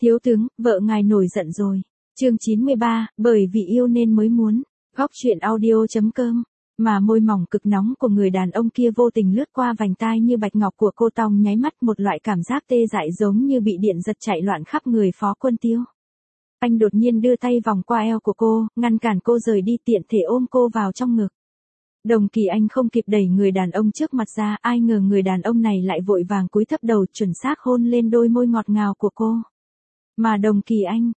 Thiếu tướng, vợ ngài nổi giận rồi. Chương 93, bởi vì yêu nên mới muốn. Góc truyện audio.com. Mà môi mỏng cực nóng của người đàn ông kia vô tình lướt qua vành tai như bạch ngọc của cô, Tòng nháy mắt một loại cảm giác tê dại giống như bị điện giật chạy loạn khắp người Phó Quân Tiêu. Anh đột nhiên đưa tay vòng qua eo của cô, ngăn cản cô rời đi, tiện thể ôm cô vào trong ngực. Đồng Kỳ Anh không kịp đẩy người đàn ông trước mặt ra, ai ngờ người đàn ông này lại vội vàng cúi thấp đầu chuẩn xác hôn lên đôi môi ngọt ngào của cô. Mà Đồng Kỳ Anh,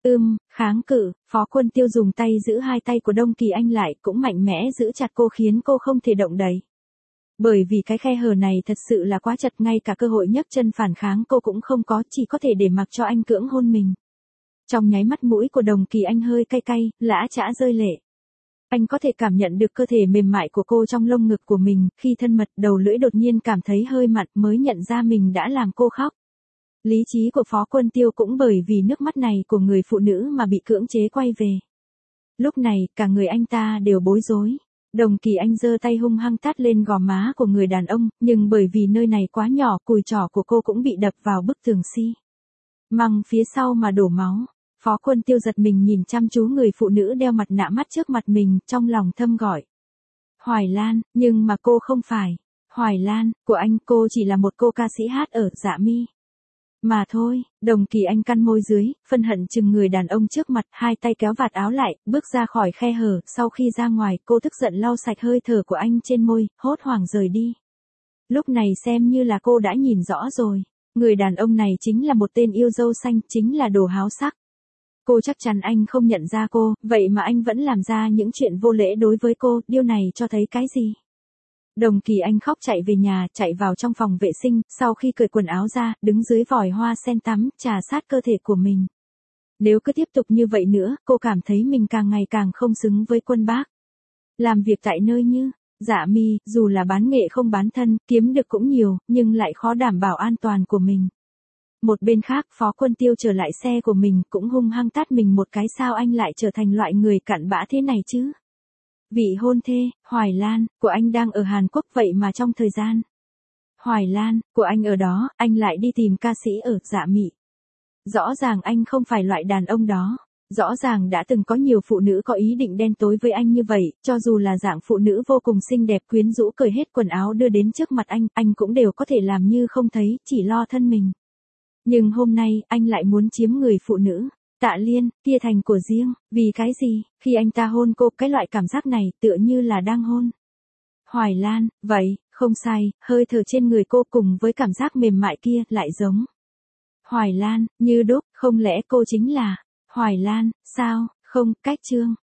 kháng cự, Phó Quân Tiêu dùng tay giữ hai tay của Đồng Kỳ Anh lại, cũng mạnh mẽ giữ chặt cô khiến cô không thể động đậy. Bởi vì cái khe hở này thật sự là quá chật, ngay cả cơ hội nhấc chân phản kháng cô cũng không có, chỉ có thể để mặc cho anh cưỡng hôn mình. Trong nháy mắt mũi của Đồng Kỳ Anh hơi cay cay, lã chã rơi lệ. Anh có thể cảm nhận được cơ thể mềm mại của cô trong lông ngực của mình, khi thân mật đầu lưỡi đột nhiên cảm thấy hơi mặn mới nhận ra mình đã làm cô khóc. Lý trí của Phó Quân Tiêu cũng bởi vì nước mắt này của người phụ nữ mà bị cưỡng chế quay về. Lúc này, cả người anh ta đều bối rối. Đồng Kỳ Anh giơ tay hung hăng tát lên gò má của người đàn ông, nhưng bởi vì nơi này quá nhỏ, cùi trỏ của cô cũng bị đập vào bức tường xi măng phía sau mà đổ máu. Phó Quân Tiêu giật mình nhìn chăm chú người phụ nữ đeo mặt nạ mắt trước mặt mình, trong lòng thầm gọi. Hoài Lan, nhưng mà cô không phải. Hoài Lan, của anh, cô chỉ là một cô ca sĩ hát ở Dạ Mi mà thôi. Đồng Kỳ Anh cắn môi dưới, phân hận chừng người đàn ông trước mặt, hai tay kéo vạt áo lại, bước ra khỏi khe hở, sau khi ra ngoài, cô tức giận lau sạch hơi thở của anh trên môi, hốt hoảng rời đi. Lúc này xem như là cô đã nhìn rõ rồi, người đàn ông này chính là một tên yêu dâu xanh, chính là đồ háo sắc. Cô chắc chắn anh không nhận ra cô, vậy mà anh vẫn làm ra những chuyện vô lễ đối với cô, điều này cho thấy cái gì? Đồng Kỳ Anh khóc chạy về nhà, chạy vào trong phòng vệ sinh, sau khi cởi quần áo ra, đứng dưới vòi hoa sen tắm, trà sát cơ thể của mình. Nếu cứ tiếp tục như vậy nữa, cô cảm thấy mình càng ngày càng không xứng với Quân Bác. Làm việc tại nơi như Dạ Mi, dù là bán nghệ không bán thân, kiếm được cũng nhiều, nhưng lại khó đảm bảo an toàn của mình. Một bên khác, Phó Quân Tiêu trở lại xe của mình, cũng hung hăng tát mình một cái, sao anh lại trở thành loại người cặn bã thế này chứ? Vị hôn thê, Hoài Lan, của anh đang ở Hàn Quốc, vậy mà trong thời gian Hoài Lan, của anh ở đó, anh lại đi tìm ca sĩ ở Dạ Mị. Rõ ràng anh không phải loại đàn ông đó. Rõ ràng đã từng có nhiều phụ nữ có ý định đen tối với anh như vậy, cho dù là dạng phụ nữ vô cùng xinh đẹp quyến rũ cởi hết quần áo đưa đến trước mặt anh cũng đều có thể làm như không thấy, chỉ lo thân mình. Nhưng hôm nay, anh lại muốn chiếm người phụ nữ Tạ Liên kia thành của riêng, vì cái gì? Khi anh ta hôn cô, cái loại cảm giác này tựa như là đang hôn Hoài Lan, vậy, không sai, hơi thở trên người cô cùng với cảm giác mềm mại kia lại giống Hoài Lan, như đúc, không lẽ cô chính là Hoài Lan, sao, không, cách chương.